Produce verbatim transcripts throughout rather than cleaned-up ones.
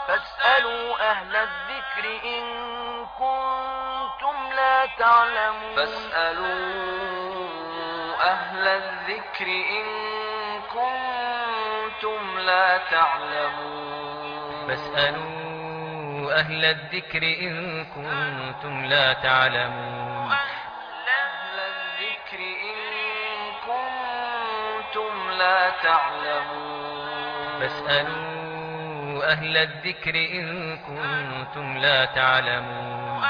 فاسألوا أهل الذكر إن كنتم لا تعلمون فاسألوا أهل الذكر إن كنتم لا تعلمون فاسألوا أهل الذكر إن كنتم لا تعلمون أهل الذكر إن كنتم لا تعلمون فاسألوا أهل الذكر إن كنتم لا تعلمون.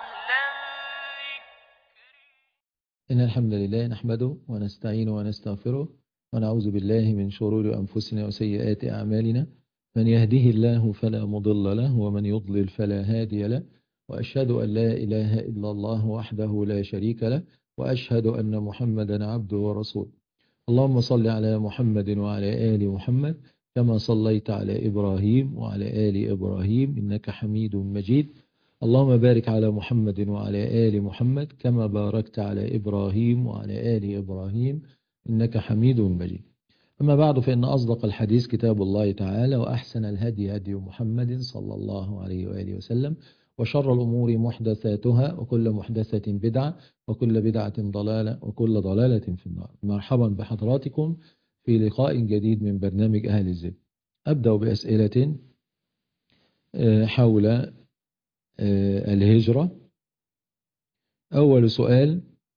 إن الحمد لله نحمده ونستعينه ونستغفره ونعوذ بالله من شرور أنفسنا وسيئات أعمالنا، من يهده الله فلا مضل له ومن يضلل فلا هادي له، وأشهد أن لا إله إلا الله وحده لا شريك له، وأشهد أن محمدا عبده ورسوله. اللهم صل على محمد وعلى آل محمد كما صليت على إبراهيم وعلى آل إبراهيم إنك حميد مجيد. اللهم بارك على محمد وعلى آل محمد كما باركت على إبراهيم وعلى آل إبراهيم إنك حميد مجيد. أما بعد، فإن أصدق الحديث كتاب الله تعالى، وأحسن الهدي هدي محمد صلى الله عليه وآله وسلم، وشر الأمور محدثاتها، وكل محدثة بدعة، وكل بدعة ضلالة، وكل ضلالة في النار. مرحبا بحضراتكم في لقاء جديد من برنامج أهل الذكر. أبدأ بأسئلة حول الهجرة. أول سؤال: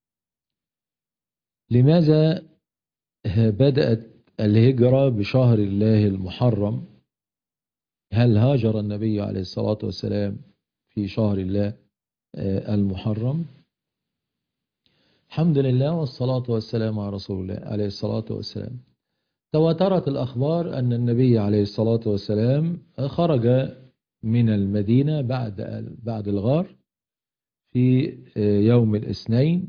لماذا بدأت الهجرة بشهر الله المحرم؟ هل هاجر النبي عليه الصلاة والسلام في شهر الله المحرم؟ الحمد لله والصلاة والسلام على رسول الله عليه الصلاة والسلام. تواترت الأخبار أن النبي عليه الصلاة والسلام خرج من المدينة بعد بعد الغار في يوم الاثنين،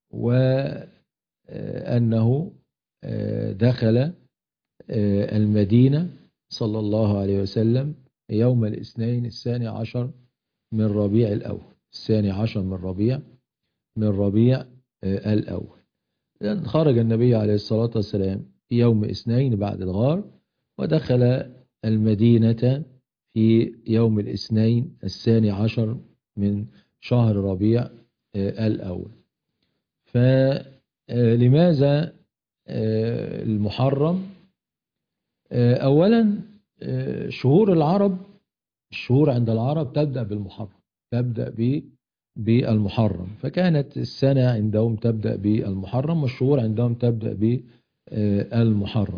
وأنه دخل المدينة صلى الله عليه وسلم يوم الاثنين الثاني عشر من ربيع الأول الثاني عشر من ربيع من ربيع الأول. خرج النبي عليه الصلاة والسلام في يوم اثنين بعد الغار، ودخل المدينة في يوم الاثنين الثاني عشر من شهر ربيع الأول. فلماذا المحرم؟ أولا، شهور العرب الشهور عند العرب تبدأ بالمحرم تبدأ بالمحرم فكانت السنة عندهم تبدأ بالمحرم، والشهور عندهم تبدأ بالمحرم.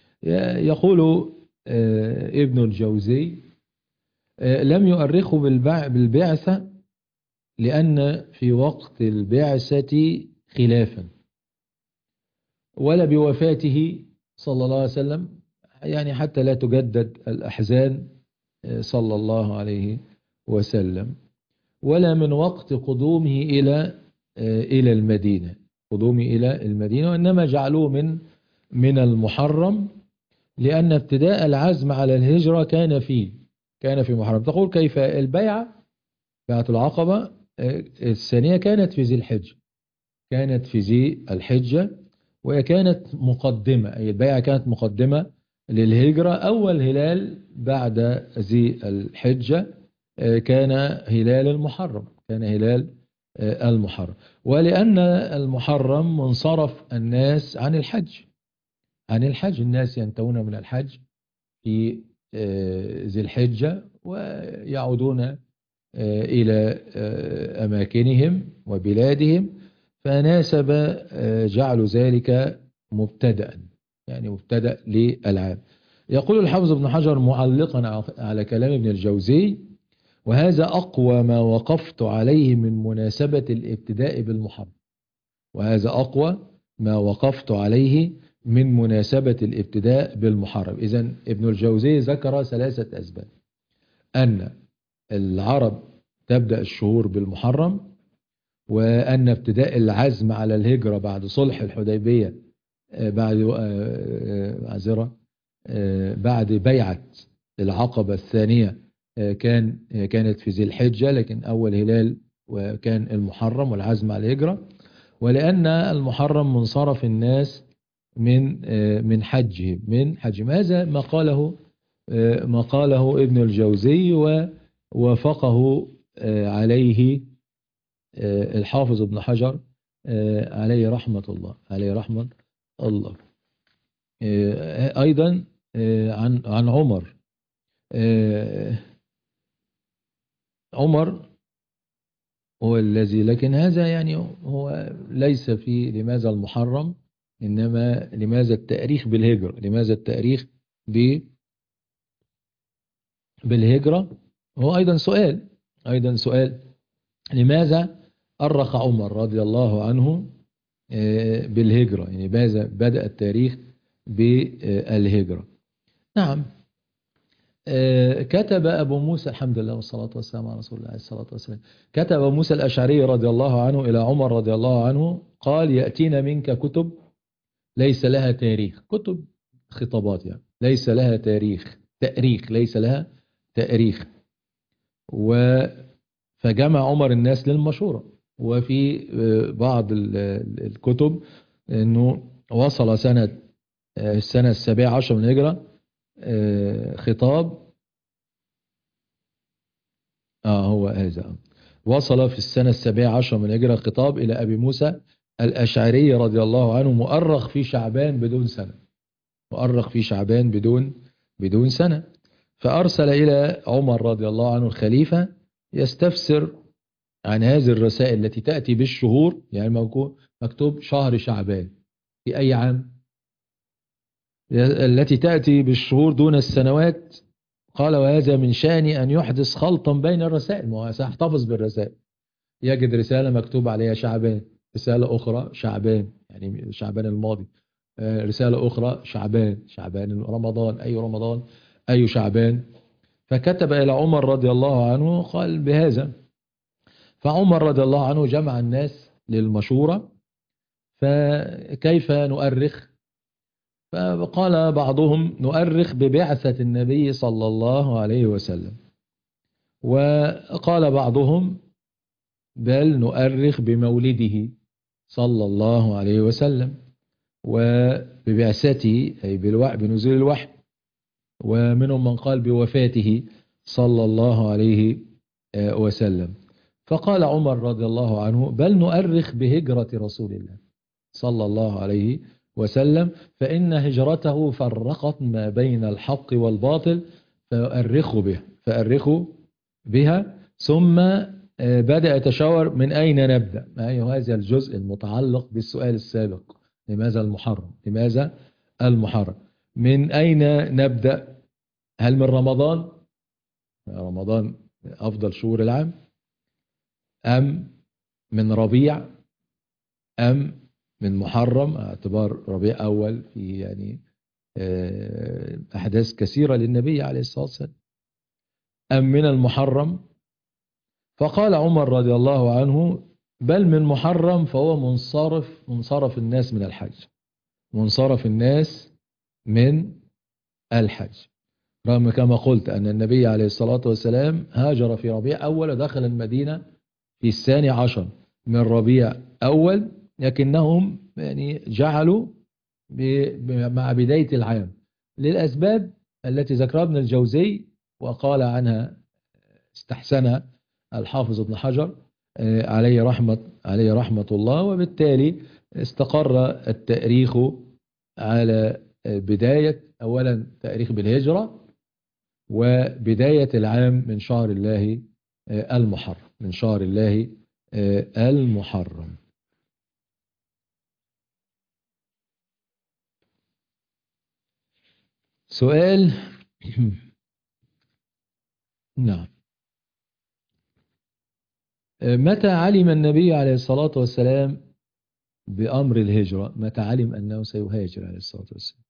يقول ابن الجوزي: لم يؤرخوا بالبعثة لأن في وقت البعثة خلافا، ولا بوفاته صلى الله عليه وسلم، يعني حتى لا تجدد الأحزان صلى الله عليه وسلم، ولا من وقت قدومه إلى إلى المدينة قدومه إلى المدينة وإنما جعلوه من من المحرم، لأن ابتداء العزم على الهجرة كان فيه كان في محرم. تقول: كيف؟ البيعة بيعة العقبة الثانية كانت في ذي الحجة كانت في ذي الحجة وهي كانت مقدمة، أي البيعة كانت مقدمة للهجرة. أول هلال بعد ذي الحجة كان هلال المحرم كان هلال المحرم ولأن المحرم منصرف الناس عن الحج عن الحج الناس ينتهون من الحج في ذي الحجة ويعودون إلى أماكنهم وبلادهم، فناسب جعل ذلك مبتدأ يعني مبتدأ للعام. يقول الحافظ ابن حجر معلقا على كلام ابن الجوزي: وهذا أقوى ما وقفت عليه من مناسبة الابتداء بالمحرم وهذا أقوى ما وقفت عليه من مناسبة الابتداء بالمحرم. إذن ابن الجوزي ذكر ثلاثة أسباب: أن العرب تبدأ الشهور بالمحرم، وأن ابتداء العزم على الهجرة بعد صلح الحديبية بعد معذرة بعد بيعة العقبة الثانية كان كانت في ذي الحجة، لكن أول هلال وكان المحرم والعزم على الهجرة، ولأن المحرم منصرف الناس من من حجهم من حجهم. هذا ما قاله ما قاله ابن الجوزي ووافقه عليه الحافظ ابن حجر عليه رحمة الله عليه رحمة الله. أيضا عن عن عمر عمر هو الذي، لكن هذا يعني هو ليس في لماذا المحرم، إنما لماذا التاريخ بالهجرة، لماذا التاريخ ب بالهجرة. هو أيضا سؤال أيضا سؤال لماذا أرخ عمر رضي الله عنه بالهجرة، يعني ماذا بدأ التاريخ بالهجرة. نعم. كتب أبو موسى، الحمد لله والصلاة والسلام على رسول الله عليه الصلاة والسلام، كتب أبو موسى الأشعري رضي الله عنه إلى عمر رضي الله عنه قال: يأتينا منك كتب ليس لها تاريخ، كتب خطابات يعني ليس لها تاريخ تاريخ ليس لها تاريخ. و فجمع عمر الناس للمشورة، وفي بعض الكتب أنه وصل سنة السنة السابعة عشر من الهجرة خطاب آه هو هذا وصل في السنة السابعة عشر من الهجرة خطاب إلى أبي موسى الأشعري رضي الله عنه مؤرخ في شعبان بدون سنة مؤرخ في شعبان بدون بدون سنة. فأرسل إلى عمر رضي الله عنه الخليفة يستفسر عن هذه الرسائل التي تأتي بالشهور، يعني مكتوب شهر شعبان في أي عام، التي تأتي بالشهور دون السنوات. قال: وهذا من شأني أن يحدث خلطا بين الرسائل، ما هو سيحتفظ بالرسائل، يجد رسالة مكتوب عليها شعبان، رسالة أخرى شعبان يعني شعبان الماضي، رسالة أخرى شعبان شعبان رمضان أي رمضان أي شعبان. فكتب إلى عمر رضي الله عنه قال بهذا. فعمر رضي الله عنه جمع الناس للمشورة، فكيف نؤرخ؟ فقال بعضهم: نؤرخ ببعثة النبي صلى الله عليه وسلم. وقال بعضهم: بل نؤرخ بمولده صلى الله عليه وسلم وببعثته أي بالوحي بنزول الوحي. ومنهم من قال بوفاته صلى الله عليه وسلم. فقال عمر رضي الله عنه: بل نؤرخ بهجرة رسول الله صلى الله عليه وسلم، فإن هجرته فرقت ما بين الحق والباطل، فأرخوا بها فأرخوا بها. ثم بدأ يتشاور من أين نبدأ، أي هذا الجزء المتعلق بالسؤال السابق: لماذا المحرم لماذا المحرم من أين نبدأ؟ هل من رمضان؟ رمضان أفضل شهور العام، أم من ربيع، أم من محرم اعتبار ربيع أول في يعني أحداث كثيرة للنبي عليه الصلاة والسلام، أم من المحرم؟ فقال عمر رضي الله عنه: بل من محرم، فهو منصرف منصرف الناس من الحج منصرف الناس من الحج رغم كما قلت أن النبي عليه الصلاة والسلام هاجر في ربيع أول ودخل المدينة في الثاني عشر من ربيع أول، لكنهم يعني جعلوا مع بداية العام للأسباب التي ذكرها ابن الجوزي وقال عنها استحسنها الحافظ ابن حجر عليه رحمة عليه رحمة الله. وبالتالي استقر التاريخ على بداية أولا تاريخ بالهجرة وبداية العام من شهر الله المحرم من شهر الله المحرم. سؤال نعم. متى علم النبي عليه الصلاة والسلام بأمر الهجرة؟ متى علم أنه سيهاجر عليه الصلاة والسلام؟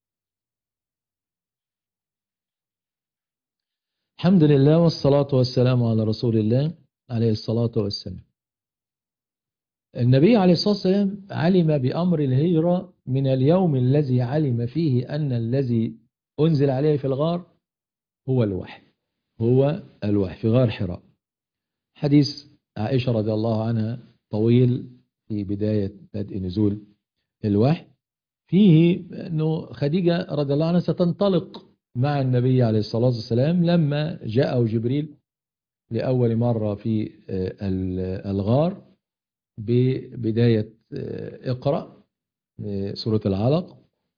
الحمد لله والصلاة والسلام على رسول الله عليه الصلاة والسلام. النبي عليه الصلاة والسلام علم بأمر الهجرة من اليوم الذي علم فيه أن الذي أنزل عليه في الغار هو الوحي هو الوحي في غار حراء. حديث عائشة رضي الله عنها طويل في بداية بدء نزول الوحي، فيه أنه خديجة رضي الله عنها ستنطلق مع النبي عليه الصلاة والسلام لما جاءه جبريل لأول مرة في الغار ببداية اقرأ سورة العلق،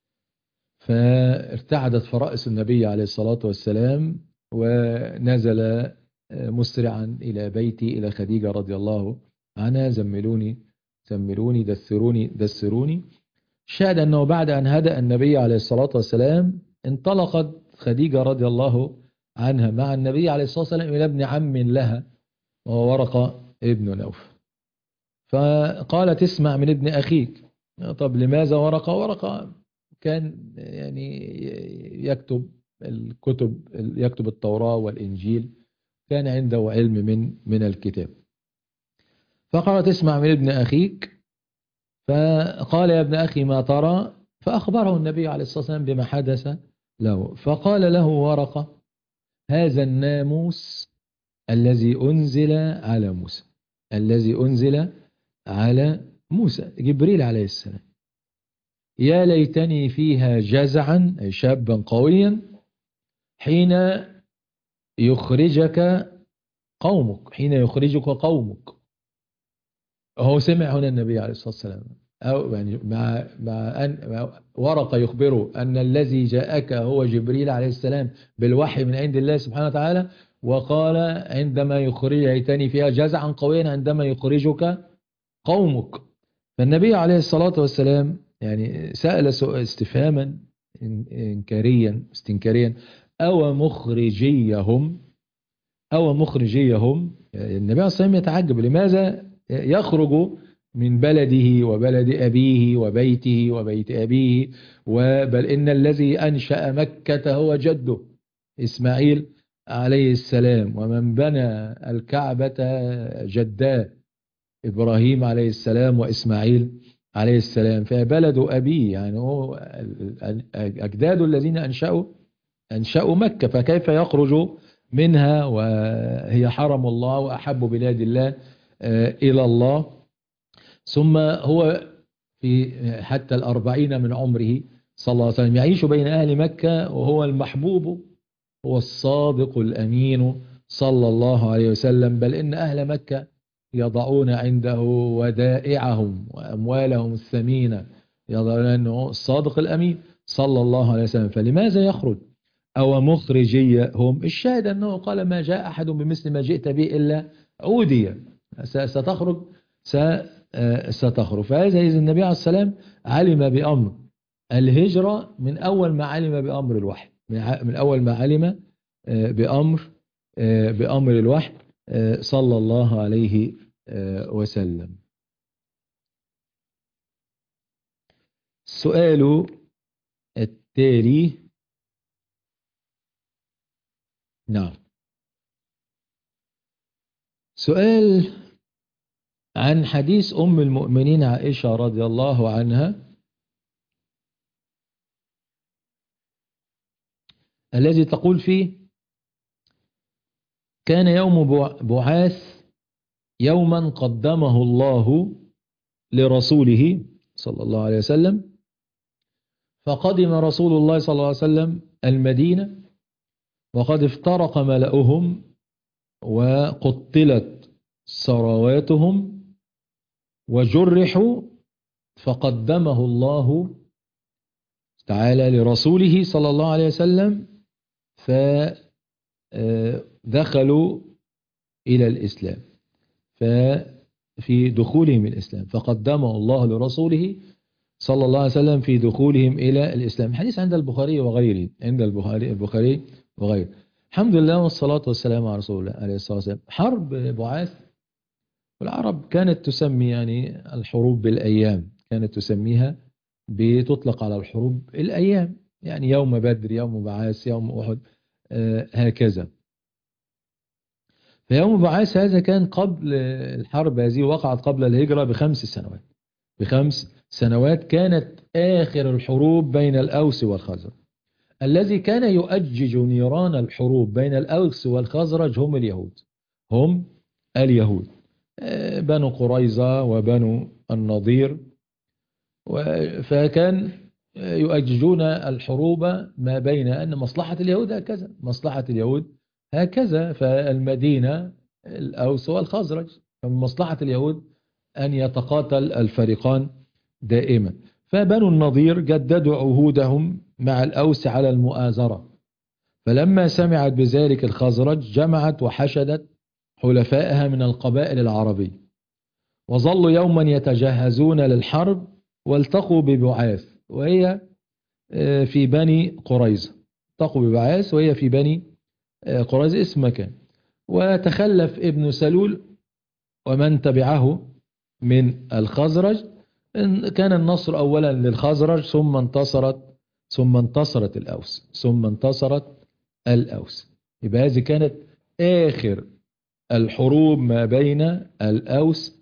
فارتعدت فرائس النبي عليه الصلاة والسلام ونزل مسرعا إلى بيتي إلى خديجة رضي الله عنها: زملوني زملوني دثروني دثروني. شاهد أنه بعد أن هدأ النبي عليه الصلاة والسلام انطلقت خديجة رضي الله عنها مع النبي عليه الصلاة والسلام إلى ابن عم لها وهو ورقة ابن نوفل، فقالت: اسمع من ابن أخيك. طب لماذا ورقة؟ ورقة كان يعني يكتب الكتب، يكتب التوراة والإنجيل، كان عنده علم من من الكتاب. فقالت: اسمع من ابن أخيك. فقال: يا ابن أخي ما ترى؟ فأخبره النبي عليه الصلاة والسلام بما حدث له. فقال له ورقة: هذا الناموس الذي أنزل على موسى، الذي أنزل على موسى جبريل عليه السلام. يا ليتني فيها جزعا، أي شابا قويا، حين يخرجك قومك، حين يخرجك قومك. هو سمع هنا النبي عليه الصلاة والسلام، أو يعني مع مع أن مع ورقة يخبره أن الذي جاءك هو جبريل عليه السلام بالوحي من عند الله سبحانه وتعالى، وقال: عندما يخرجتني فيها جزعا قويا عندما يخرجك قومك. فالنبي عليه الصلاة والسلام يعني سأل استفهاما إنكاريا استنكاريا: أو مخرجيهم أو مخرجيهم. النبي عليه الصلاة والسلام يتعجب لماذا يخرج من بلده وبلد أبيه وبيته وبيت أبيه، بل إن الذي أنشأ مكة هو جده إسماعيل عليه السلام، ومن بنى الكعبة جداه إبراهيم عليه السلام وإسماعيل عليه السلام، فبلد أبيه يعني هو أجداد الذين أنشأوا أنشأوا مكة، فكيف يخرج منها وهي حرم الله وأحب بلاد الله إلى الله. ثم هو في حتى الأربعين من عمره صلى الله عليه وسلم يعيش بين أهل مكة، وهو المحبوب، هو الصادق الأمين صلى الله عليه وسلم، بل إن أهل مكة يضعون عنده ودائعهم وأموالهم الثمينة، يضعون أنه الصادق الأمين صلى الله عليه وسلم. فلماذا يخرج؟ أو مخرجية هم؟ الشاهد أنه قال: ما جاء أحد بمثل ما جئت به إلا عودية، ستخرج ستخرج. فهذا إذن النبي عليه السلام علم بأمر الهجرة من أول ما علم بأمر الوحي، من أول ما علم بأمر بأمر الوحي صلى الله عليه وسلم. السؤال التالي، نعم، سؤال عن حديث أم المؤمنين عائشة رضي الله عنها الذي تقول فيه: كان يوم بعاث يوما قدمه الله لرسوله صلى الله عليه وسلم، فقدم رسول الله صلى الله عليه وسلم المدينة وقد افترق ملأهم وقتلت ثرواتهم وجرحوا، فقدمه الله تعالى لرسوله صلى الله عليه وسلم، فدخلوا إلى الإسلام، ففي دخولهم الإسلام فقدمه الله لرسوله صلى الله عليه وسلم في دخولهم إلى الإسلام. الحديث عند البخاري وغيره، عند البخاري البخاري وغيره. الحمد لله والصلاة والسلام على رسول الله عليه الصلاة والسلام. حرب بعاث، والعرب كانت تسمي يعني الحروب بالأيام، كانت تسميها بتطلق على الحروب الأيام، يعني يوم بدر، يوم بعاث، يوم أحد، آه هكذا. فيوم بعاث هذا كان قبل الحرب، هذه وقعت قبل الهجرة بخمس سنوات بخمس سنوات كانت آخر الحروب بين الأوس والخزرج. الذي كان يؤجج نيران الحروب بين الأوس والخزرج هم اليهود، هم اليهود بنو قريظة وبنو النضير. فكان يؤججون الحروب ما بين أن مصلحة اليهود هكذا، مصلحة اليهود هكذا، فالمدينة الأوس والخزرج، فمن مصلحة اليهود أن يتقاتل الفريقان دائما. فبنو النضير جددوا عهودهم مع الأوس على المؤازرة، فلما سمعت بذلك الخزرج جمعت وحشدت حلفائها من القبائل العربية، وظلوا يوما يتجهزون للحرب، والتقوا ببعاث وهي في بني قريظة، التقوا ببعاث وهي في بني قريظة اسم مكان. وتخلف ابن سلول ومن تبعه من الخزرج، كان النصر أولا للخزرج ثم انتصرت ثم انتصرت الأوس ثم انتصرت الأوس. يبقى هذه كانت آخر الحروب ما بين الأوس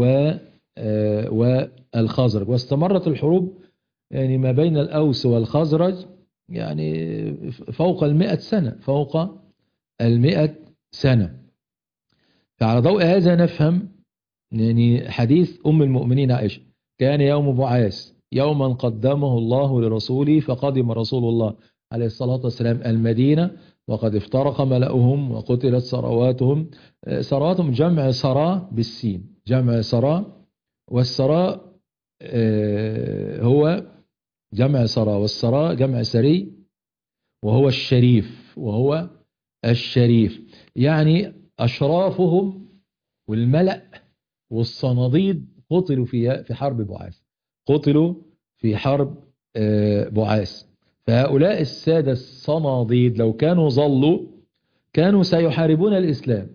والخزرج، واستمرت الحروب يعني ما بين الأوس والخزرج يعني فوق المئة سنة، فوق المئة سنة. فعلى ضوء هذا نفهم يعني حديث أم المؤمنين عائشة: كان يوم بعاث يوما قدمه الله لرسوله، فقدم رسول الله عليه الصلاة والسلام المدينة وقد افترق ملأهم وقتلت ثرواتهم. ثرواتهم جمع ثراء بالسين، جمع ثراء، والثراء هو جمع ثراء، والثراء جمع ثري وهو الشريف، وهو الشريف يعني أشرافهم والملأ والصناديد قتلوا في في حرب بعاث، قتلوا في حرب بعاث. فهؤلاء السادة الصناديد لو كانوا ظلوا كانوا سيحاربون الإسلام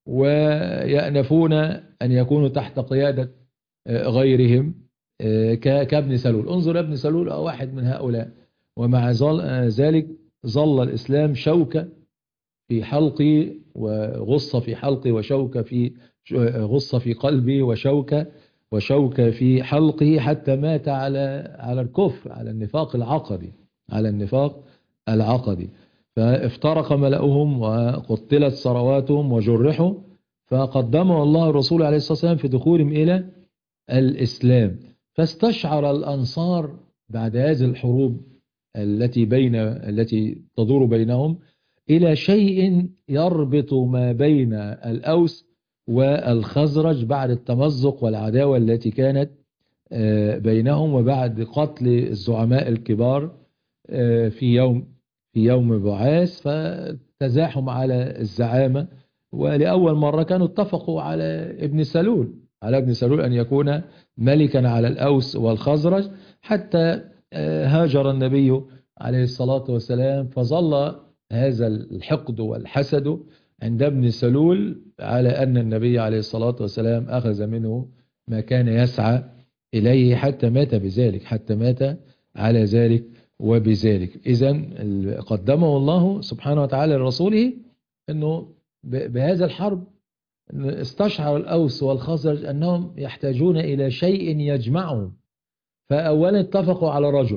ويأنفون أن يكونوا تحت قيادة غيرهم كابن سلول. انظر ابن سلول واحد من هؤلاء، ومع ذلك ظل الإسلام شوكة في حلقي وغصة في حلقي وشوكة في غصة في قلبي وشوكة وشوكة في حلقه، حتى مات على على الكفر، على النفاق العقدي، على النفاق العقدي. فافترق ملأهم وقتلت ثرواتهم وجرحوا، فقدمه الله الرسول عليه الصلاة والسلام في دخولهم إلى الإسلام. فاستشعر الأنصار بعد هذه الحروب التي بين التي تدور بينهم إلى شيء يربط ما بين الأوس والخزرج بعد التمزق والعداوة التي كانت بينهم، وبعد قتل الزعماء الكبار في يوم في يوم بعاث، فتزاحم على الزعامة. ولأول مرة كانوا اتفقوا على ابن سلول على ابن سلول أن يكون ملكا على الأوس والخزرج، حتى هاجر النبي عليه الصلاة والسلام، فظل هذا الحقد والحسد عند ابن سلول على أن النبي عليه الصلاة والسلام أخذ منه ما كان يسعى إليه، حتى مات بذلك، حتى مات على ذلك وبذلك. إذن قدمه الله سبحانه وتعالى لرسوله أنه بهذا الحرب استشعر الأوس والخزرج أنهم يحتاجون إلى شيء يجمعهم. فأولا اتفقوا على رجل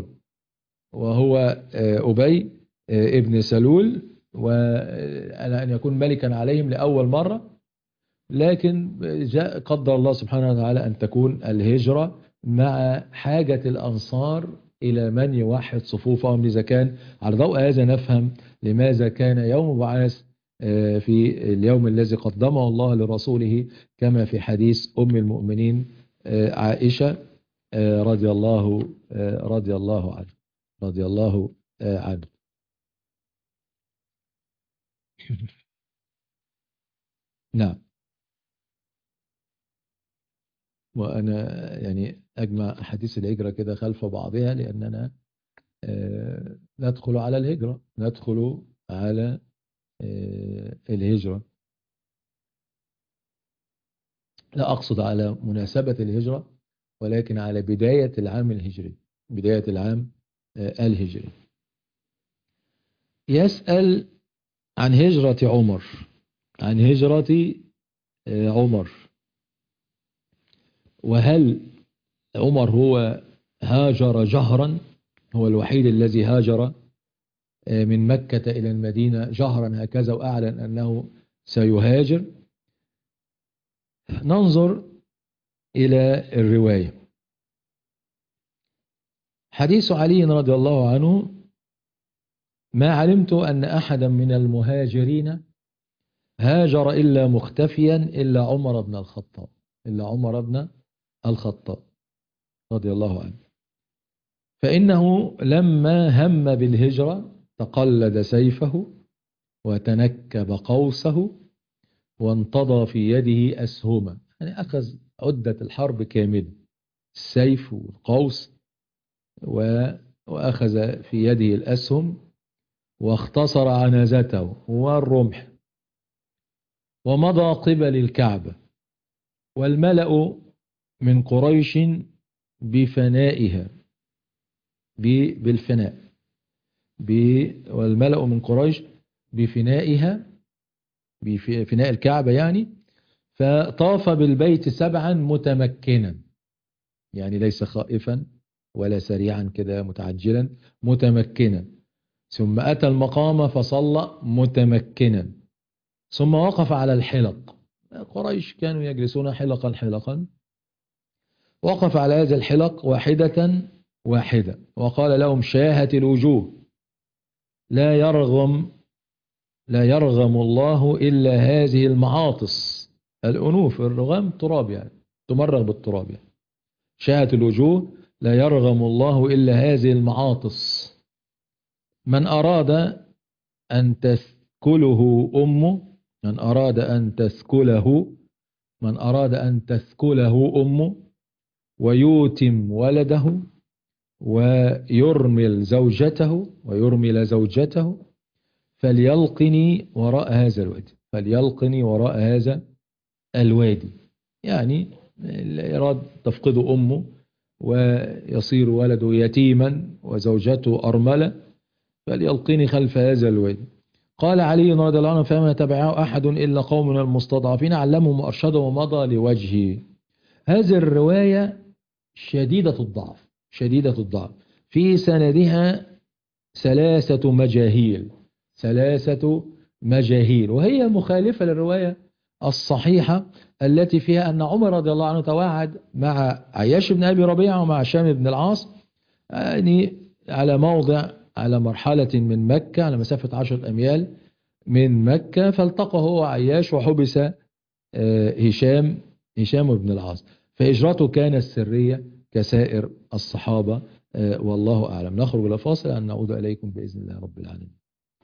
وهو أبي ابن سلول، وعلى أن يكون ملكا عليهم لأول مرة. لكن جاء قدر الله سبحانه وتعالى أن تكون الهجرة مع حاجة الأنصار إلى من يوحد صفوفهم. لذا كان على ضوء هذا نفهم لماذا كان يوم بعاث في اليوم الذي قدمه الله لرسوله، كما في حديث أم المؤمنين عائشة رضي الله رضي الله عنه رضي الله عنه. نعم. وأنا يعني أجمع أحاديث الهجرة كده خلف بعضها، لأننا ندخل على الهجرة، ندخل على الهجرة. لا أقصد على مناسبة الهجرة، ولكن على بداية العام الهجري، بداية العام الهجري. يسأل عن هجرة عمر، عن هجرة عمر، وهل عمر هو هاجر جهرا، هو الوحيد الذي هاجر من مكة إلى المدينة جهرا هكذا وأعلن أنه سيهاجر؟ ننظر إلى الرواية. حديث علي رضي الله عنه: ما علمت أن أحدا من المهاجرين هاجر إلا مختفيا إلا عمر بن الخطاب إلا عمر بن الخطاب رضي الله عنه، فإنه لما هم بالهجرة تقلد سيفه وتنكب قوسه وانتضى في يده أسهما، يعني أخذ عدة الحرب كاملة، السيف والقوس، وأخذ في يده الأسهم واختصر عنزته والرمح، ومضى قبل الكعبة، والملأ من قريش بفنائها بالفناء والملأ من قريش بفنائها بفناء الكعبة يعني، فطاف بالبيت سبعا متمكنا، يعني ليس خائفا ولا سريعا كده متعجلا، متمكنا، ثم أتى المقام فصلى متمكنا، ثم وقف على الحلق. قريش كانوا يجلسون حلقا حلقا، وقف على هذه الحلق واحدة واحدة وقال لهم: شاهت الوجوه، لا يرغم لا يرغم الله إلا هذه المعاطس. الأنوف، الرغام تراب يعني، تمرغ بالتراب يعني. شاهت الوجوه، لا يرغم الله إلا هذه المعاطس. من أراد أن تثكله أمه من أراد أن تثكله من أراد أن تثكله أمه ويوتم ولده ويرمل زوجته ويرمل زوجته فليلقني وراء هذا الوادي فليلقني وراء هذا الوادي يعني اللي أراد تفقد أمه ويصير ولده يتيما وزوجته أرملة فليلقني خلف هذا الوادي. قال علي رضي الله عنه: فما تبعه أحد إلا قوم من المستضعفين علمهم وأرشدهم ومضى لوجهه. هذه الرواية شديدة الضعف شديدة الضعف في سندها ثلاثة مجاهيل ثلاثة مجاهيل وهي مخالفة للرواية الصحيحة التي فيها أن عمر رضي الله عنه تواعد مع عياش بن أبي ربيعة ومع هشام بن العاص يعني على موضع على مرحلة من مكة على مسافة عشرة أميال من مكة، فالتقى هو عياش وحبس هشام هشام بن العاص، فهجرته كانت سرية كسائر الصحابة والله أعلم. نخرج إلى فاصل أن نعود إليكم بإذن الله رب العالمين.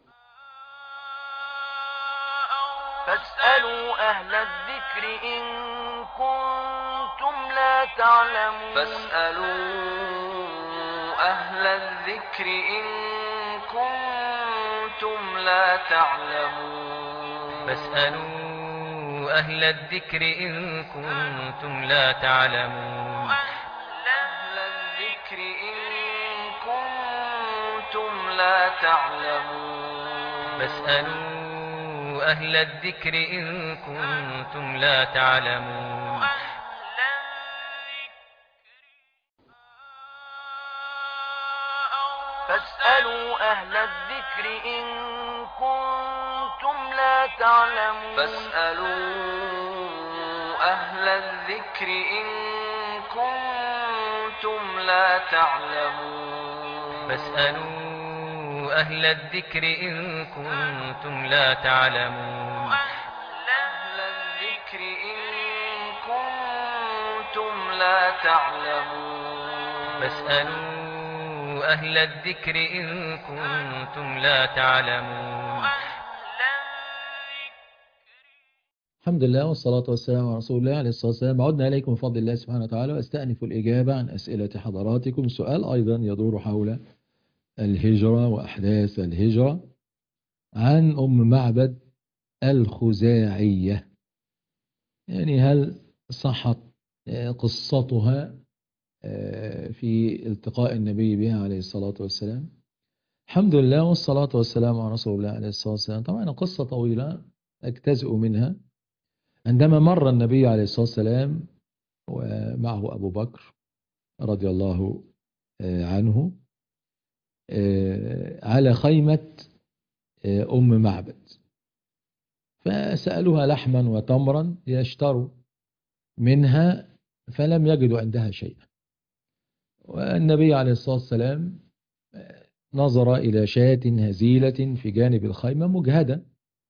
فاسألوا أهل الذكر إن كنتم لا تعلمون فاسألوا أهل الذكر إن كنتم لا تعلمون فاسألوا أهل الذكر إن كنتم لا تعلمون أهل الذكر إن كنتم لا تعلمون فاسألوا أهل الذكر إن كنتم لا تعلمون فاسألوا أهل الذكر إن كنتم لا تعلمون فاسألوا أهل الذكر إن كنتم لا تعلمون فاسألوا أهل الذكر إن كنتم لا تعلمون أهل الذكر إن كنتم لا تعلمون فاسألوا أهل الذكر إن كنتم لا تعلمون. الحمد لله والصلاة والسلام على رسول الله عليه الصلاة والسلام. عدنا إليكم بفضل الله سبحانه وتعالى، واستأنف الإجابة عن أسئلة حضراتكم. سؤال أيضا يدور حول الهجرة وأحداث الهجرة عن أم معبد الخزاعية، يعني هل صحت قصتها في التقاء النبي بها عليه الصلاة والسلام؟ الحمد لله والصلاة والسلام على رسول الله عليه الصلاة والسلام. طبعا قصة طويلة أجتزئ منها. عندما مر النبي عليه الصلاة والسلام ومعه أبو بكر رضي الله عنه على خيمة أم معبد، فسألوها لحما وتمرا يشتروا منها، فلم يجدوا عندها شيئا، والنبي عليه الصلاة والسلام نظر إلى شاة هزيلة في جانب الخيمة مجهدة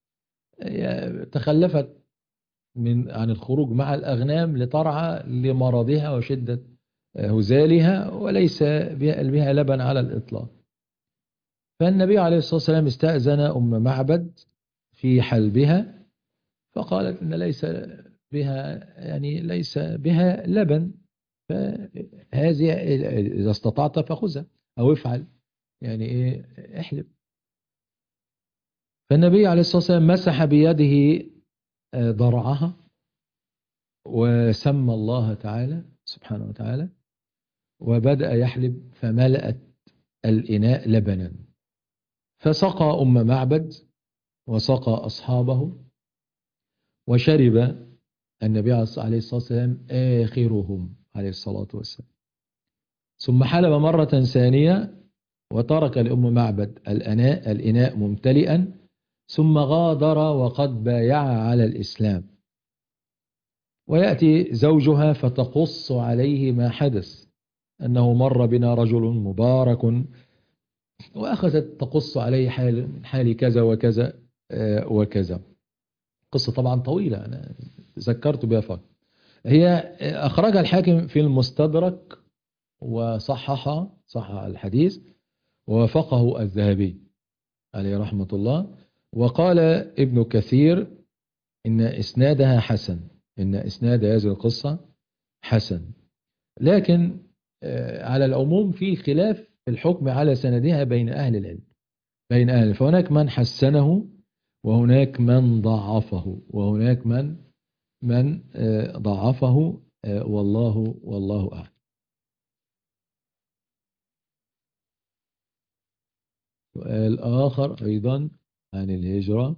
تخلفت من عن الخروج مع الأغنام لترعى لمرضها وشدة هزالها وليس بها لبن على الإطلاق. فالنبي عليه الصلاة والسلام استأذن أم معبد في حلبها فقالت إن ليس بها يعني ليس بها لبن، فهذه إذا استطعت فخذها أو افعل يعني إيه احلب. فالنبي عليه الصلاة والسلام مسح بيده ضرعها وسمى الله تعالى سبحانه وتعالى وبدأ يحلب فملأت الإناء لبنا، فسقى أم معبد وسقى أصحابه وشرب النبي عليه الصلاة والسلام آخرهم عليه الصلاة والسلام، ثم حلب مرة ثانية وترك لأم معبد الإناء الإناء ممتلئا ثم غادر وقد بايع على الإسلام. ويأتي زوجها فتقص عليه ما حدث أنه مر بنا رجل مبارك، وأخذت تقص عليه حال, حال كذا وكذا وكذا. قصة طبعا طويلة أنا ذكرت بها فقط. هي أخرجها الحاكم في المستدرك وصحح صحح الحديث ووافقه الذهبي عليه رحمة الله. وقال ابن كثير إن إسنادها حسن، إن إسناد هذه القصة حسن، لكن على العموم في خلاف الحكم على سندها بين أهل العلم بين أهل، فهناك من حسنه وهناك من ضعفه وهناك من من ضعفه والله والله أعلم. سؤال آخر أيضا عن الهجرة،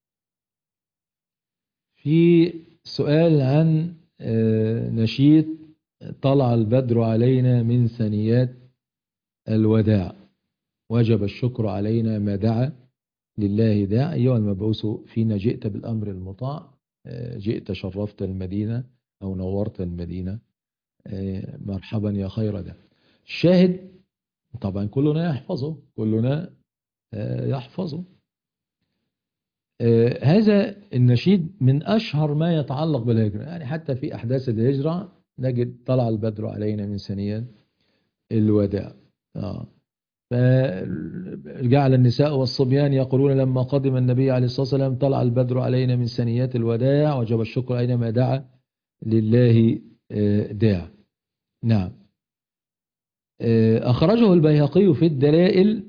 في سؤال عن نشيد طلع البدر علينا من ثنيات الوداع وجب الشكر علينا ما دعا لله داع، أيها المبعوث فينا جئت بالأمر المطاع، جئت شرفت المدينة أو نورت المدينة، مرحبا يا خير ده. الشاهد طبعا كلنا يحفظه كلنا يحفظه. هذا النشيد من أشهر ما يتعلق بالهجرة، يعني حتى في أحداث الهجرة نجد طلع البدر علينا من ثنيات الوداع. آه. فجعل النساء والصبيان يقولون لما قدم النبي عليه الصلاة والسلام طلع البدر علينا من ثنيات الوداع وجب الشكر أينما دعا لله داع. نعم. أخرجه البيهقي في الدلائل،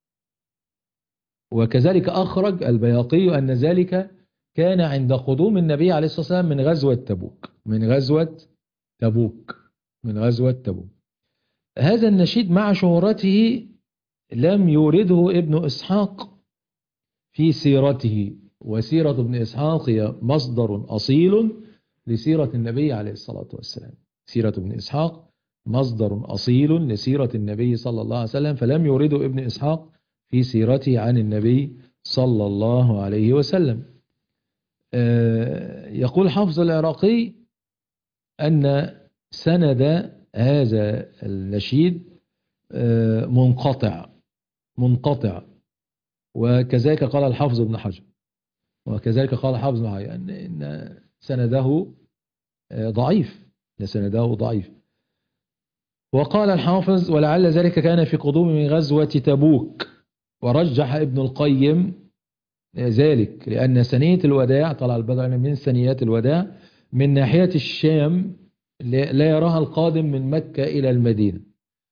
وكذلك أخرج البيهقي أن ذلك كان عند قدوم النبي عليه الصلاة والسلام من غزوة تبوك من غزوة تبوك من غزوة تبوك. هذا النشيد مع شهرته لم يورده ابن إسحاق في سيرته، وسيرة ابن إسحاق هي مصدر أصيل لسيرة النبي عليه الصلاة والسلام. سيرة ابن إسحاق مصدر أصيل لسيرة النبي صلى الله عليه وسلم، فلم يورده ابن إسحاق في سيرته عن النبي صلى الله عليه وسلم. يقول حافظ العراقي أن سند هذا النشيد منقطع منقطع وكذلك قال الحافظ ابن حجر وكذلك قال الحافظ ابن حجر أن سنده ضعيف سنده ضعيف. وقال الحافظ ولعل ذلك كان في قدوم من غزوة تبوك، ورجح ابن القيم ذلك لأن ثنية الوداع طلع البدر من ثنيات الوداع من ناحية الشام لا يراها القادم من مكة إلى المدينة،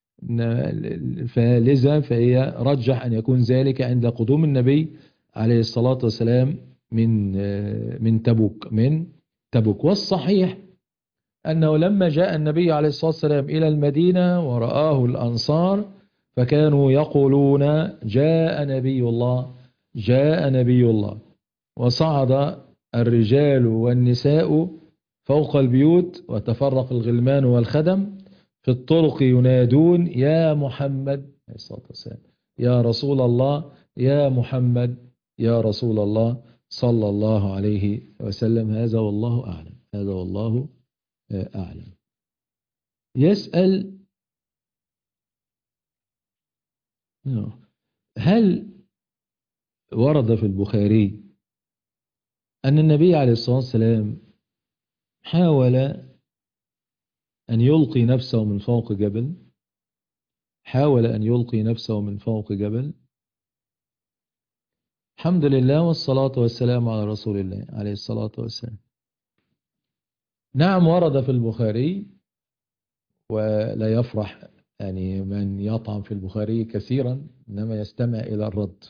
فلذا فهي رجح أن يكون ذلك عند قدوم النبي عليه الصلاة والسلام من من تبوك من تبوك. والصحيح أنه لما جاء النبي عليه الصلاة والسلام إلى المدينة ورآه الأنصار فكانوا يقولون جاء نبي الله جاء نبي الله، وصعد الرجال والنساء فوق البيوت وتفرق الغلمان والخدم في الطرق ينادون يا محمد عليه الصلاة والسلام يا رسول الله يا محمد يا رسول الله صلى الله عليه وسلم. هذا والله أعلم هذا والله أعلم. يسأل هل ورد في البخاري أن النبي عليه الصلاة والسلام حاول أن يلقي نفسه من فوق جبل؟ حاول أن يلقي نفسه من فوق جبل؟ الحمد لله والصلاة والسلام على رسول الله عليه الصلاة والسلام. نعم ورد في البخاري، ولا يفرح يعني من يطعن في البخاري كثيرا، إنما يستمع إلى الرد.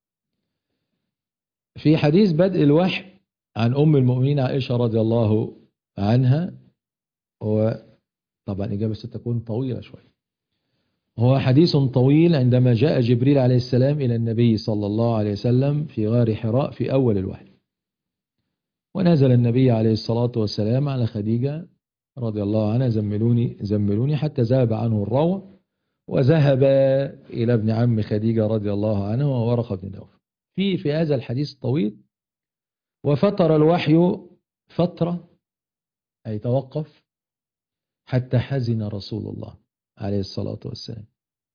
في حديث بدء الوحي عن أم المؤمنين عائشة رضي الله عنها، هو طبعا إجابة ستكون طويلة شوية، هو حديث طويل عندما جاء جبريل عليه السلام إلى النبي صلى الله عليه وسلم في غار حراء في أول الوحي، ونزل النبي عليه الصلاة والسلام على خديجة رضي الله عنها: زملوني زملوني، حتى ذهب عنه الروع، وذهب إلى ابن عم خديجة رضي الله عنه وورقة بن نوفل. في في هذا الحديث الطويل: وفتر الوحي فترة، أي توقف، حتى حزن رسول الله عليه الصلاة والسلام.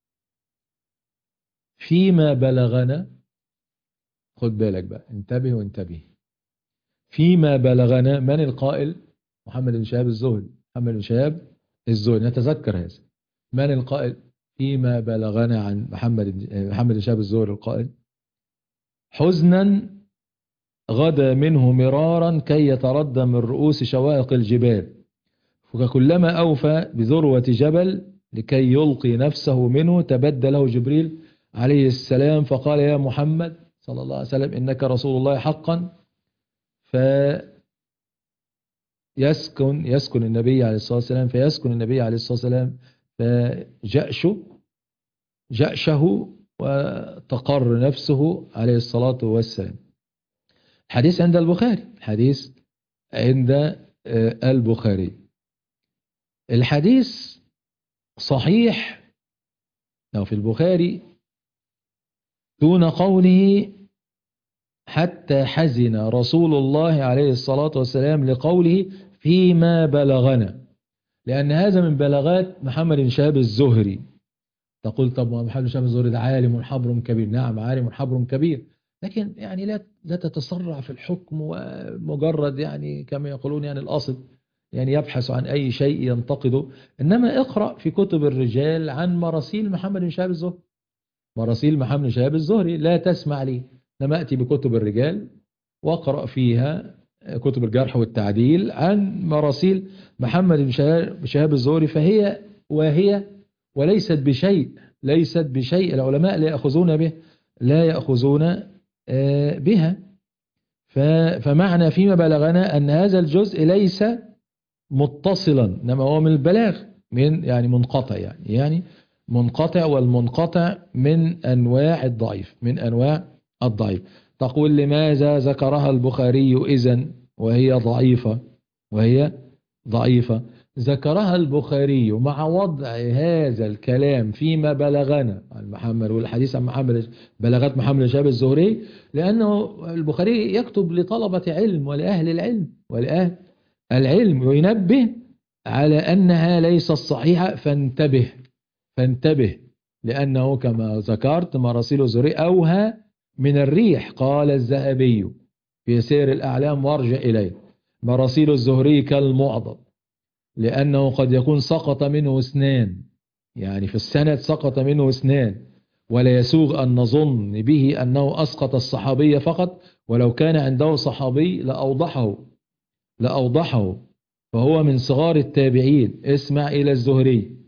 فيما بلغنا، خد بالك بقى، انتبه وانتبه، فيما بلغنا، من القائل؟ محمد بن شهاب الزهري. محمد بن شهاب الزهري، نتذكر هذا. من القائل فيما بلغنا عن محمد محمد بن شهاب الزهري؟ القائل: حزنا غدا منه مرارا كي يتردى من رؤوس شوائق الجبال، فكلما أوفى بذروة جبل لكي يلقي نفسه منه تبدى له جبريل عليه السلام فقال: يا محمد صلى الله عليه وسلم إنك رسول الله حقا. فيسكن يسكن النبي عليه الصلاة والسلام فيسكن النبي عليه الصلاة والسلام فجأشه جأشه وتقر نفسه عليه الصلاة والسلام. حديث عند البخاري، حديث عند البخاري. الحديث صحيح أو في البخاري دون قوله حتى حزن رسول الله عليه الصلاة والسلام لقوله فيما بلغنا، لأن هذا من بلاغات محمد بن شهاب الزهري. تقول طب محمد بن شهاب الزهري ده عالم حبر كبير. نعم عالم حبر كبير، لكن يعني لا لا تتسرع في الحكم، ومجرد يعني كما يقولون يعني الأصل يعني يبحث عن أي شيء ينتقده. إنما اقرأ في كتب الرجال عن مراسيل محمد بن شهاب الزهري، مراسيل محمد بن شهاب الزهري لا تسمع لي، إنما أتي بكتب الرجال واقرأ فيها كتب الجرح والتعديل عن مراسيل محمد بن شهاب الزهري، فهي واهية وليست بشيء، ليست بشيء. العلماء لا يأخذون به لا يأخذون بها. فمعنى فيما بلغنا أن هذا الجزء ليس متصلا، إنما هو من البلاغ، من يعني منقطع، يعني يعني منقطع، والمنقطع من أنواع الضعيف، من أنواع الضعيف. تقول لماذا ذكرها البخاري إذن وهي ضعيفة؟ وهي ضعيفة ذكرها البخاري مع وضع هذا الكلام فيما بلغنا عن محمد، والحديث عن محمد بلغت محمد بن شهاب الزهري، لأنه البخاري يكتب لطلبة علم ولأهل العلم ولأهل العلم، وينبه على أنها ليست صحيحة. فانتبه فانتبه لأنه كما ذكرت مراسيل الزهري أوهى من الريح. قال الذهبي في سير الأعلام وارجع إليه: مراسيل الزهري كالمعضل، لأنه قد يكون سقط منه اثنان، يعني في السند سقط منه اثنان، ولا يسوغ أن نظن به أنه أسقط الصحابي فقط، ولو كان عنده صحابي لأوضحه لأوضحه فهو من صغار التابعين. اسمع إلى الزهري.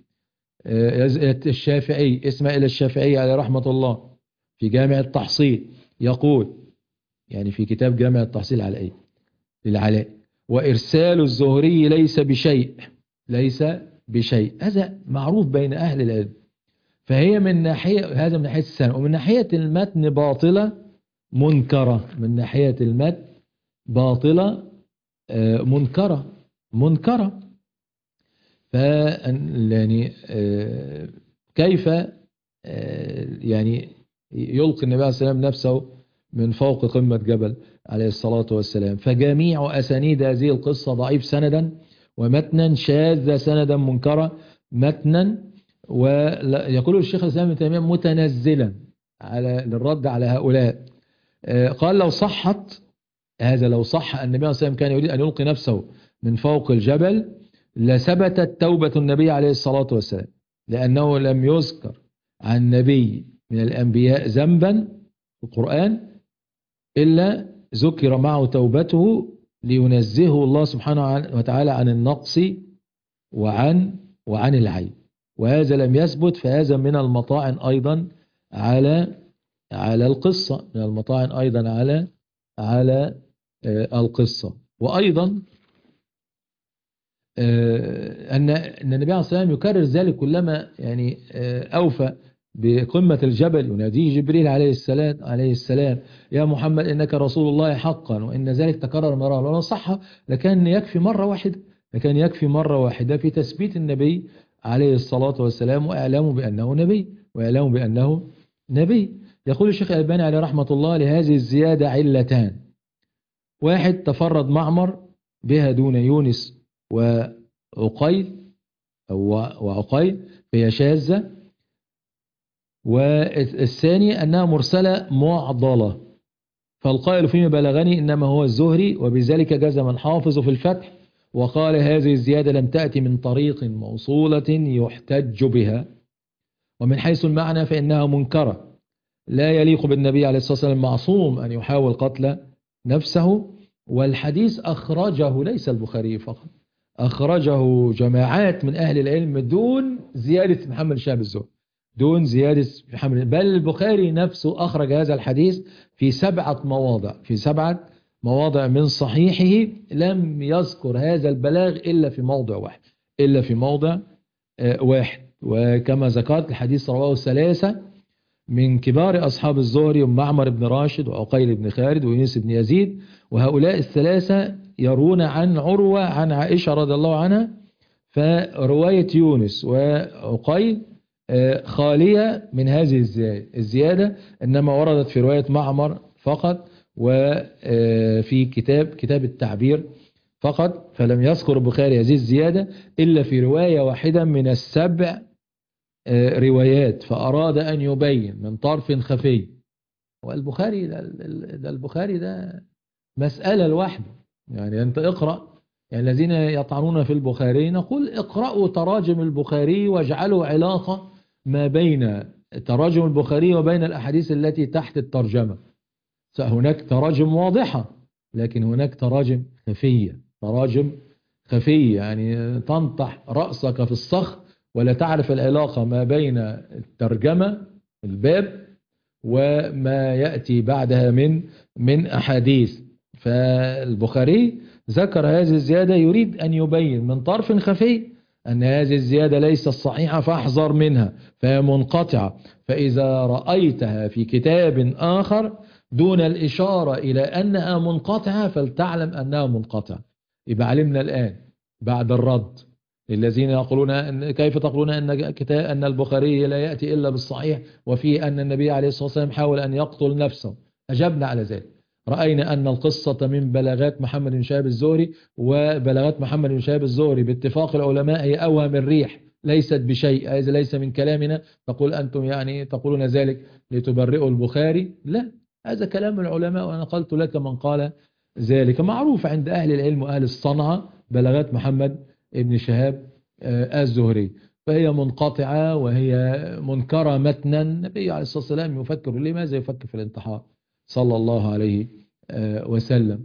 الشافعي، اسمع إلى الشافعي عليه رحمة الله في جامع التحصيل، يقول يعني في كتاب جامع التحصيل على إيه للعلاء: وإرسال الزهري ليس بشيء، ليس بشيء. هذا معروف بين أهل العلم. فهي من ناحية، هذا من ناحية السنة، ومن ناحية المتن باطلة منكرة، من ناحية المتن باطلة منكرة منكرة. ف يعني كيف يعني يلقي النبي عليه السلام نفسه من فوق قمة جبل عليه الصلاة والسلام؟ فجميع أسانيد هذه القصة ضعيف سندا ومتنا، شاذ سندا منكرة متنا، ويقول الشيخ الإسلام ابن تيمية متنزلا على للرد على هؤلاء. قال لو صحت هذا، لو صح أن النبي صلى الله عليه وسلم كان يريد أن يلقي نفسه من فوق الجبل لثبتت توبة النبي عليه الصلاة والسلام، لأنه لم يذكر عن نبي من الأنبياء ذنبا في القرآن إلا ذكر معه توبته لينزهه الله سبحانه وتعالى عن النقص وعن وعن العيب، وهذا لم يثبت، فهذا من المطاعن أيضا على على القصة، من المطاعن أيضا على على القصة. وأيضا أن أن النبي عليه الصلاة والسلام يكرر ذلك كلما يعني أوفى بقمة الجبل يناديه جبريل عليه السلام عليه السلام يا محمد إنك رسول الله حقا، وإن ذلك تكرر مرة. لو صح لكان يكفي مرة واحدة، لكان يكفي مرة واحدة في تثبيت النبي عليه الصلاة والسلام وإعلامه بأنه نبي وإعلامه بأنه نبي. يقول الشيخ الألباني عليه رحمة الله لهذه الزيادة علتان: واحد، تفرد معمر بها دون يونس وعقيل أو وعقيل فهي شاذة، والثاني أنها مرسلة معضلة، فالقائل فيما بلغني إنما هو الزهري، وبذلك جزم الحافظ في الفتح وقال هذه الزيادة لم تأتي من طريق موصولة يحتج بها، ومن حيث المعنى فإنها منكرة، لا يليق بالنبي عليه الصلاة والسلام معصوم أن يحاول قتل نفسه. والحديث أخرجه ليس البخاري فقط، أخرجه جماعات من أهل العلم دون زيادة محمد شاب الزهري، دون زيادة محمد، بل البخاري نفسه أخرج هذا الحديث في سبعة مواضع، في سبعة مواضع من صحيحه، لم يذكر هذا البلاغ إلا في موضع واحد، إلا في موضع واحد. وكما ذكرت الحديث رواه الثلاثة من كبار أصحاب الزهري، معمر بن راشد وعقيل بن خالد ويونس بن يزيد، وهؤلاء الثلاثة يرون عن عروة عن عائشة رضي الله عنها، فرواية يونس وعقيل خالية من هذه الزيادة، إنما وردت في رواية معمر فقط وفي كتاب كتاب التعبير فقط، فلم يذكر البخاري هذه الزيادة إلا في رواية واحدة من السبع روايات، فأراد أن يبين من طرف خفي. والبخاري ده, ده البخاري ده مسألة لوحده، يعني أنت اقرأ، يعني الذين يطعنون في البخاري نقول اقرأوا تراجم البخاري واجعلوا علاقة ما بين تراجم البخاري وبين الأحاديث التي تحت الترجمة. هناك تراجم واضحة، لكن هناك تراجم خفية، تراجم خفية يعني تنطح رأسك في الصخر ولا تعرف العلاقة ما بين الترجمة الباب وما يأتي بعدها من من أحاديث. فالبخاري ذكر هذه الزيادة يريد أن يبين من طرف خفي أن هذه الزيادة ليست صحيحة فاحذر منها، فهي منقطعة، فإذا رأيتها في كتاب آخر دون الإشارة إلى أنها منقطعة فلتعلم أنها منقطعة. يبقى علمنا الآن بعد الرد الذين يقولون أن كيف تقولون أن كتاب أن البخاري لا يأتي إلا بالصحيح وفيه أن النبي عليه الصلاة والسلام حاول أن يقتل نفسه. أجبنا على ذلك، رأينا أن القصة من بلاغات محمد بن شهاب الزهري، وبلاغات محمد بن شهاب الزهري باتفاق العلماء هي أوهم الريح، ليست بشيء، هذا ليس من كلامنا تقول أنتم يعني تقولون ذلك لتبرئوا البخاري، لا، هذا كلام العلماء وأنا قلت لك من قال ذلك. معروف عند أهل العلم وأهل الصنعة بلاغات محمد ابن شهاب الزهري، فهي منقطعة وهي منكرة متنا. النبي عليه الصلاة والسلام يفكر، لماذا يفكر في الانتحار صلى الله عليه وسلم؟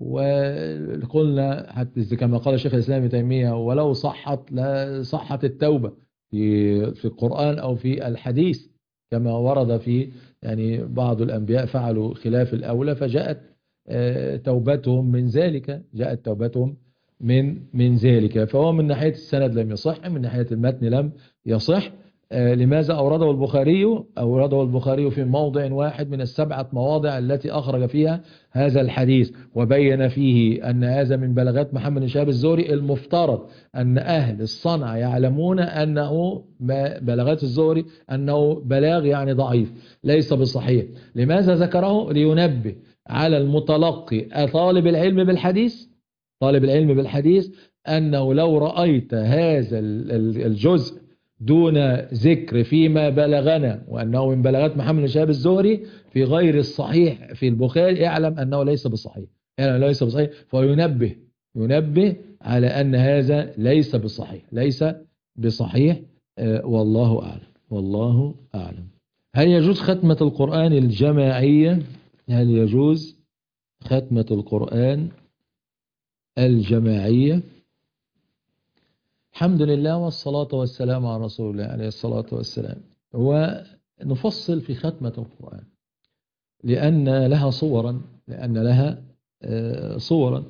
وقلنا حتى كما قال شيخ الإسلام ابن تيمية ولو صحت لا صحت التوبة في في القرآن أو في الحديث، كما ورد في يعني بعض الأنبياء فعلوا خلاف الأولى فجاءت توبتهم من ذلك، جاءت توبتهم من من ذلك. فهو من ناحية السند لم يصح، من ناحية المتن لم يصح. لماذا أورده البخاري؟ أورده البخاري في موضع واحد من السبعة مواضع التي أخرج فيها هذا الحديث، وبين فيه أن هذا من بلاغات محمد بن شهاب الزهري. المفترض أن أهل الصنعة يعلمون أنه بلاغات الزهري أنه بلاغ يعني ضعيف ليس بصحيح. لماذا ذكره؟ لينبه على المتلقي طالب العلم بالحديث طالب العلم بالحديث أنه لو رأيت هذا الجزء دون ذكر فيما بلغنا وأنه من بلاغات محمد بن شهاب الزهري في غير الصحيح في البخاري، اعلم أنه ليس بصحيح، اعلم ليس بصحيح. فينبه ينبه على أن هذا ليس بصحيح، ليس بصحيح. آه والله أعلم، والله أعلم. هل يجوز ختمة القرآن الجماعية؟ هل يجوز ختمة القرآن الجماعية؟ الحمد لله والصلاة والسلام على رسول الله عليه الصلاة والسلام. ونفصل في ختمة القرآن لأن لها صورا، لأن لها صورا.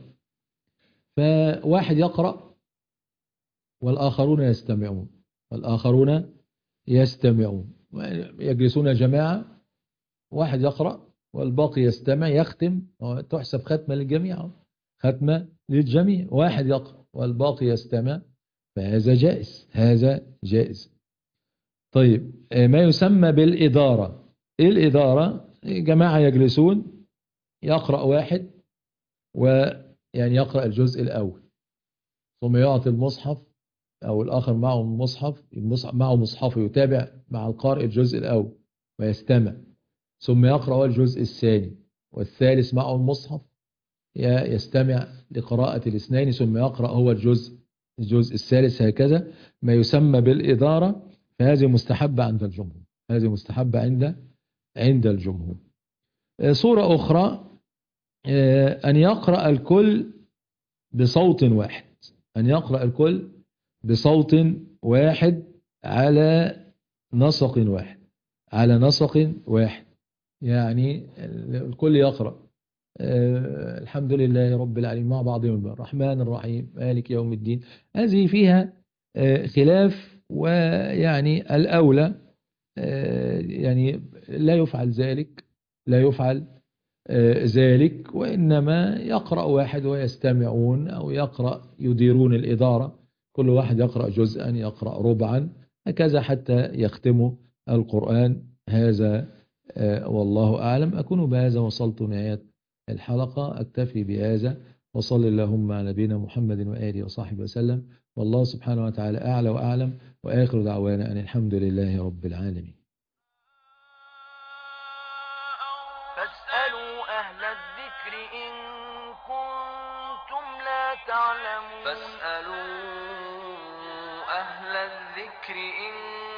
فواحد يقرأ والآخرون يستمعون، والآخرون يستمعون يجلسون جماعة، واحد يقرأ والباقي يستمع، يختم، تحسب ختمة للجميع، ختمة للجميع. واحد يقرأ والباقي يستمع، فهذا جائز، هذا جائز. طيب ما يسمى بالإدارة. إيه الإدارة؟ جماعة يجلسون، يقرأ واحد ويعني يقرأ الجزء الأول ثم يعطي المصحف، أو الآخر معه المصحف، المصحف معه مصحفه، يتابع مع القارئ الجزء الأول ويستمع، ثم يقرأ الجزء الثاني والثالث معه المصحف، يستمع لقراءة الاثنين ثم يقرأ هو الجزء الجزء الثالث، هكذا ما يسمى بالإدارة. فهذه مستحبة عند الجمهور، هذه مستحبة عند عند الجمهور. صورة أخرى أن يقرأ الكل بصوت واحد، أن يقرأ الكل بصوت واحد على نسق واحد، على نسق واحد، يعني الكل يقرأ أه الحمد لله رب العالمين مع بعضهم الرحمن الرحيم مالك يوم الدين. هذه فيها أه خلاف، ويعني الأولى أه يعني لا يفعل ذلك، لا يفعل أه ذلك، وإنما يقرأ واحد ويستمعون، أو يقرأ يديرون الإدارة، كل واحد يقرأ جزءا، يقرأ ربعا، هكذا حتى يختموا القرآن. هذا أه والله أعلم. أكون بهذا وصلت نهاية الحلقة، أكتفي بهذا، وصل اللهم على نبينا محمد وآله وصحبه وسلم، والله سبحانه وتعالى أعلى وأعلم، وآخر دعوانا أن الحمد لله رب العالمين. فاسألوا أهل الذكر إن كنتم لا تعلمون فاسألوا أهل الذكر إن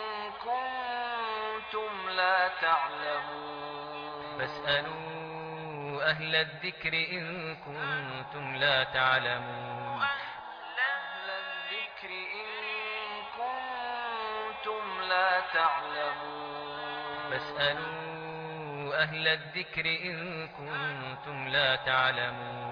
كنتم لا تعلمون فاسألوا أهل الذكر إن كنتم لا تعلمون أهل الذكر إن كنتم لا تعلمون فاسألوا أهل الذكر إن كنتم لا تعلمون